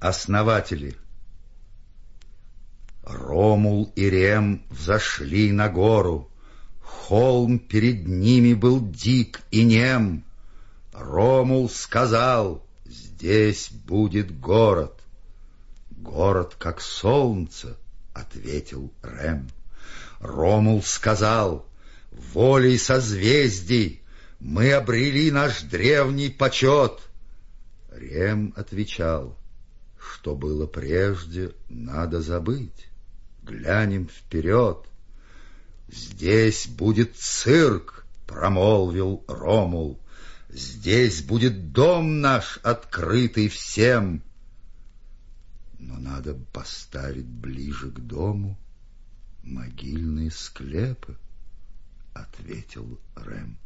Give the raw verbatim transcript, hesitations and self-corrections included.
Основатели. Ромул и Рем взошли на гору. Холм перед ними был дик и нем. Ромул сказал: здесь будет город. Город, как солнце, ответил Рем. Ромул сказал: волей созвездий мы обрели наш древний почет. Рем отвечал: что было прежде, надо забыть. Глянем вперед. Здесь будет цирк, промолвил Ромул. Здесь будет дом наш, открытый всем. Но надо поставить ближе к дому могильные склепы, ответил Рем.